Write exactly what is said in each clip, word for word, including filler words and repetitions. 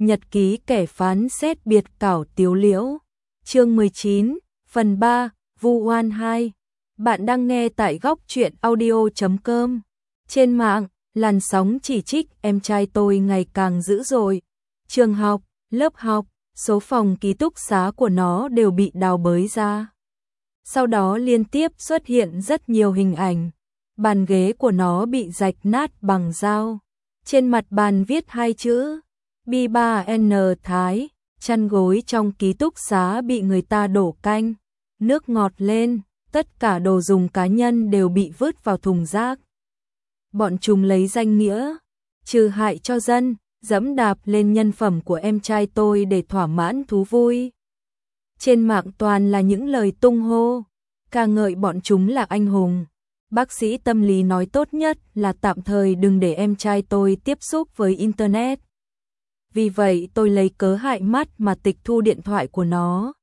Nhật ký kẻ phán xét biệt cảo Tiếu Liễu. Chương mười chín, phần ba, Vu oan hai. Bạn đang nghe tại góc truyện audio chấm com. Trên mạng, làn sóng chỉ trích em trai tôi ngày càng dữ dội. Trường học, lớp học, số phòng ký túc xá của nó đều bị đào bới ra. Sau đó liên tiếp xuất hiện rất nhiều hình ảnh. Bàn ghế của nó bị rạch nát bằng dao. Trên mặt bàn viết hai chữ B ba N Thái, chăn gối trong ký túc xá bị người ta đổ canh, nước ngọt lên, tất cả đồ dùng cá nhân đều bị vứt vào thùng rác. Bọn chúng lấy danh nghĩa trừ hại cho dân, dẫm đạp lên nhân phẩm của em trai tôi để thỏa mãn thú vui. Trên mạng toàn là những lời tung hô, ca ngợi bọn chúng là anh hùng. Bác sĩ tâm lý nói tốt nhất là tạm thời đừng để em trai tôi tiếp xúc với Internet. Vì vậy tôi lấy cớ hại mắt mà tịch thu điện thoại của nó.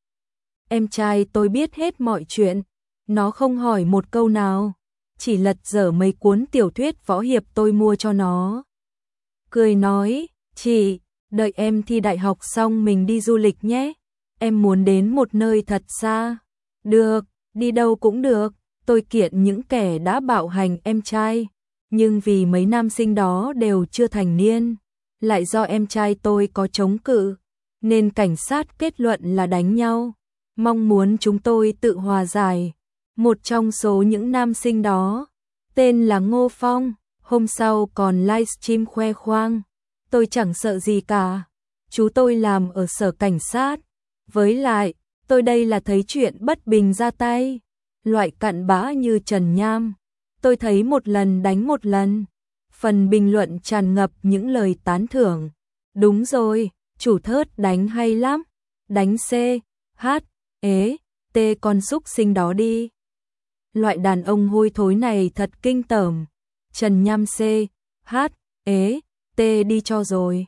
Em trai tôi biết hết mọi chuyện, nó không hỏi một câu nào, chỉ lật dở mấy cuốn tiểu thuyết võ hiệp tôi mua cho nó. Cười nói, chị, đợi em thi đại học xong mình đi du lịch nhé, em muốn đến một nơi thật xa. Được, đi đâu cũng được, tôi kiện những kẻ đã bạo hành em trai, nhưng vì mấy nam sinh đó đều chưa thành niên, lại do em trai tôi có chống cự, nên cảnh sát kết luận là đánh nhau, mong muốn chúng tôi tự hòa giải. Một trong số những nam sinh đó, tên là Ngô Phong, hôm sau còn livestream khoe khoang, tôi chẳng sợ gì cả, chú tôi làm ở sở cảnh sát, với lại, tôi đây là thấy chuyện bất bình ra tay, loại cặn bã như Trần Nham, tôi thấy một lần đánh một lần. Phần bình luận tràn ngập những lời tán thưởng. Đúng rồi, chủ thớt đánh hay lắm. Đánh C, H, ế, T con xúc sinh đó đi. Loại đàn ông hôi thối này thật kinh tởm. Trần Nham C, H, ế, T đi cho rồi.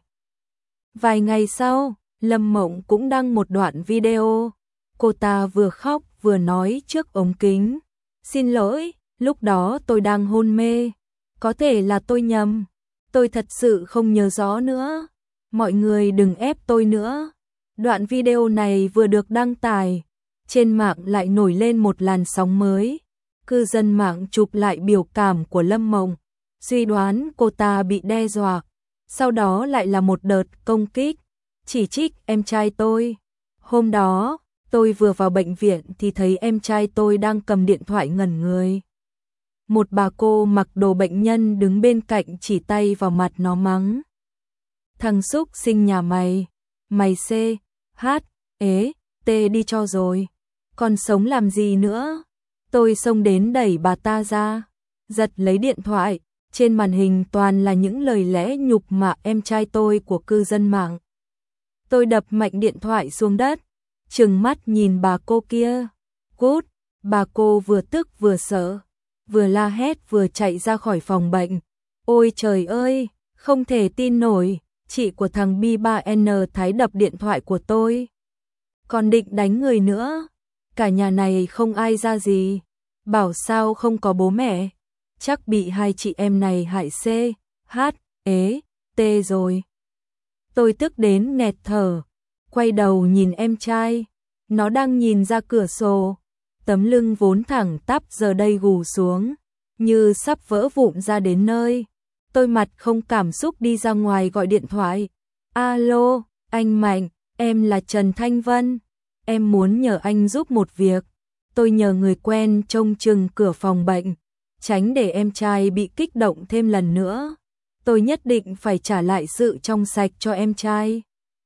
Vài ngày sau, Lâm Mộng cũng đăng một đoạn video. Cô ta vừa khóc vừa nói trước ống kính. Xin lỗi, lúc đó tôi đang hôn mê. Có thể là tôi nhầm, tôi thật sự không nhớ rõ nữa. Mọi người đừng ép tôi nữa. Đoạn video này vừa được đăng tải, trên mạng lại nổi lên một làn sóng mới. Cư dân mạng chụp lại biểu cảm của Lâm Mộng, suy đoán cô ta bị đe dọa. Sau đó lại là một đợt công kích, chỉ trích em trai tôi. Hôm đó, tôi vừa vào bệnh viện thì thấy em trai tôi đang cầm điện thoại ngẩn người. Một bà cô mặc đồ bệnh nhân đứng bên cạnh chỉ tay vào mặt nó mắng. Thằng xúc sinh nhà mày, mày C, H, ế, T đi cho rồi, còn sống làm gì nữa. Tôi xông đến đẩy bà ta ra, giật lấy điện thoại, trên màn hình toàn là những lời lẽ nhục mạ em trai tôi của cư dân mạng. Tôi đập mạnh điện thoại xuống đất, trừng mắt nhìn bà cô kia. Cút, bà cô vừa tức vừa sợ, vừa la hét vừa chạy ra khỏi phòng bệnh. Ôi trời ơi, không thể tin nổi, chị của thằng B ba N Thái đập điện thoại của tôi. Còn định đánh người nữa, cả nhà này không ai ra gì, bảo sao không có bố mẹ, chắc bị hai chị em này hại C, H, ế, T rồi. Tôi tức đến nghẹt thở, quay đầu nhìn em trai, nó đang nhìn ra cửa sổ. Tấm lưng vốn thẳng tắp giờ đây gù xuống, như sắp vỡ vụn ra đến nơi. Tôi mặt không cảm xúc đi ra ngoài gọi điện thoại. Alo, anh Mạnh, em là Trần Thanh Vân. Em muốn nhờ anh giúp một việc. Tôi nhờ người quen trông chừng cửa phòng bệnh, tránh để em trai bị kích động thêm lần nữa. Tôi nhất định phải trả lại sự trong sạch cho em trai.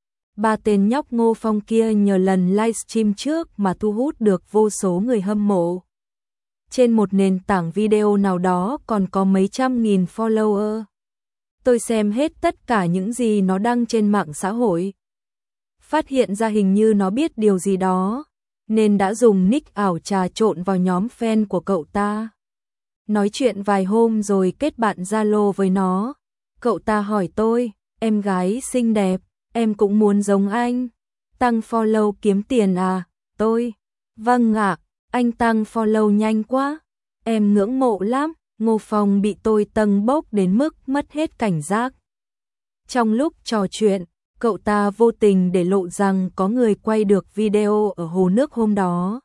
Ba tên nhóc Ngô Phong kia nhờ lần livestream trước mà thu hút được vô số người hâm mộ. Trên một nền tảng video nào đó còn có mấy trăm nghìn follower. Tôi xem hết tất cả những gì nó đăng trên mạng xã hội. Phát hiện ra hình như nó biết điều gì đó, nên đã dùng nick ảo trà trộn vào nhóm fan của cậu ta. Nói chuyện vài hôm rồi kết bạn Zalo với nó. Cậu ta hỏi tôi, em gái xinh đẹp, em cũng muốn giống anh. Tăng follow kiếm tiền à? Tôi, vâng ạ, anh tăng follow nhanh quá. Em ngưỡng mộ lắm. Ngô Phong bị tôi tâng bốc đến mức mất hết cảnh giác. Trong lúc trò chuyện, Cậu ta vô tình để lộ rằng có người quay được video ở hồ nước hôm đó.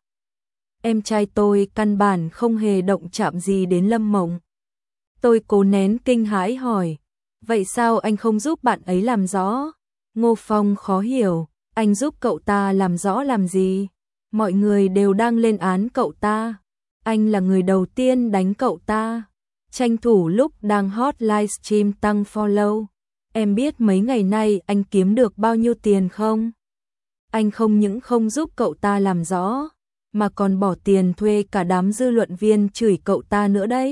Em trai tôi căn bản không hề động chạm gì đến Lâm Mộng. Tôi cố nén kinh hãi hỏi, vậy sao anh không giúp bạn ấy làm rõ? Ngô Phong khó hiểu, anh giúp cậu ta làm rõ làm gì? Mọi người đều đang lên án cậu ta. Anh là người đầu tiên đánh cậu ta. Tranh thủ lúc đang hot livestream tăng follow. Em biết mấy ngày nay anh kiếm được bao nhiêu tiền không? Anh không những không giúp cậu ta làm rõ, mà còn bỏ tiền thuê cả đám dư luận viên chửi cậu ta nữa đấy.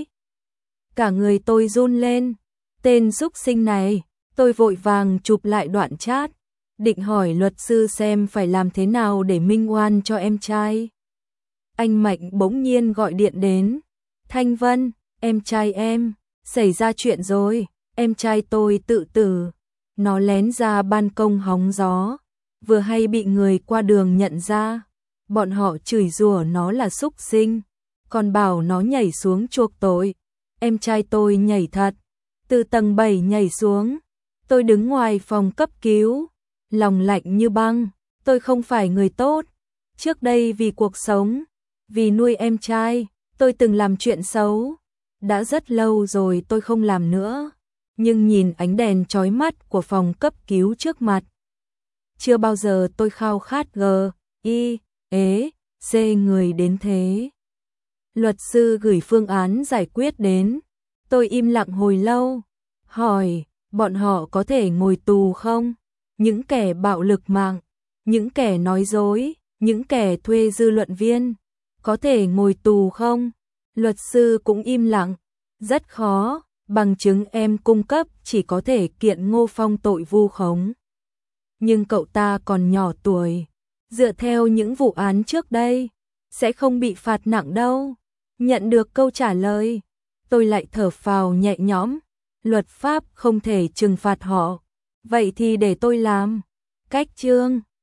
Cả người tôi run lên. Tên xúc sinh này, tôi vội vàng chụp lại đoạn chat, định hỏi luật sư xem phải làm thế nào để minh oan cho em trai. Anh Mạnh bỗng nhiên gọi điện đến. Thanh Vân, em trai em, xảy ra chuyện rồi, em trai tôi tự tử. Nó lén ra ban công hóng gió, vừa hay bị người qua đường nhận ra. Bọn họ chửi rủa nó là xúc sinh, còn bảo nó nhảy xuống chuộc tội. Em trai tôi nhảy thật, từ tầng bảy nhảy xuống. Tôi đứng ngoài phòng cấp cứu, lòng lạnh như băng. Tôi không phải người tốt. Trước đây vì cuộc sống, vì nuôi em trai, tôi từng làm chuyện xấu. Đã rất lâu rồi tôi không làm nữa. Nhưng nhìn ánh đèn chói mắt của phòng cấp cứu trước mặt, chưa bao giờ tôi khao khát g, i, ế, c người đến thế. Luật sư gửi phương án giải quyết đến. Tôi im lặng hồi lâu, hỏi, bọn họ có thể ngồi tù không? Những kẻ bạo lực mạng, những kẻ nói dối, những kẻ thuê dư luận viên, có thể ngồi tù không? Luật sư cũng im lặng. Rất khó, bằng chứng em cung cấp chỉ có thể kiện Ngô Phong tội vu khống. Nhưng cậu ta còn nhỏ tuổi, dựa theo những vụ án trước đây, sẽ không bị phạt nặng đâu. Nhận được câu trả lời, tôi lại thở phào nhẹ nhõm. Luật pháp không thể trừng phạt họ, vậy thì để tôi làm. Cách chương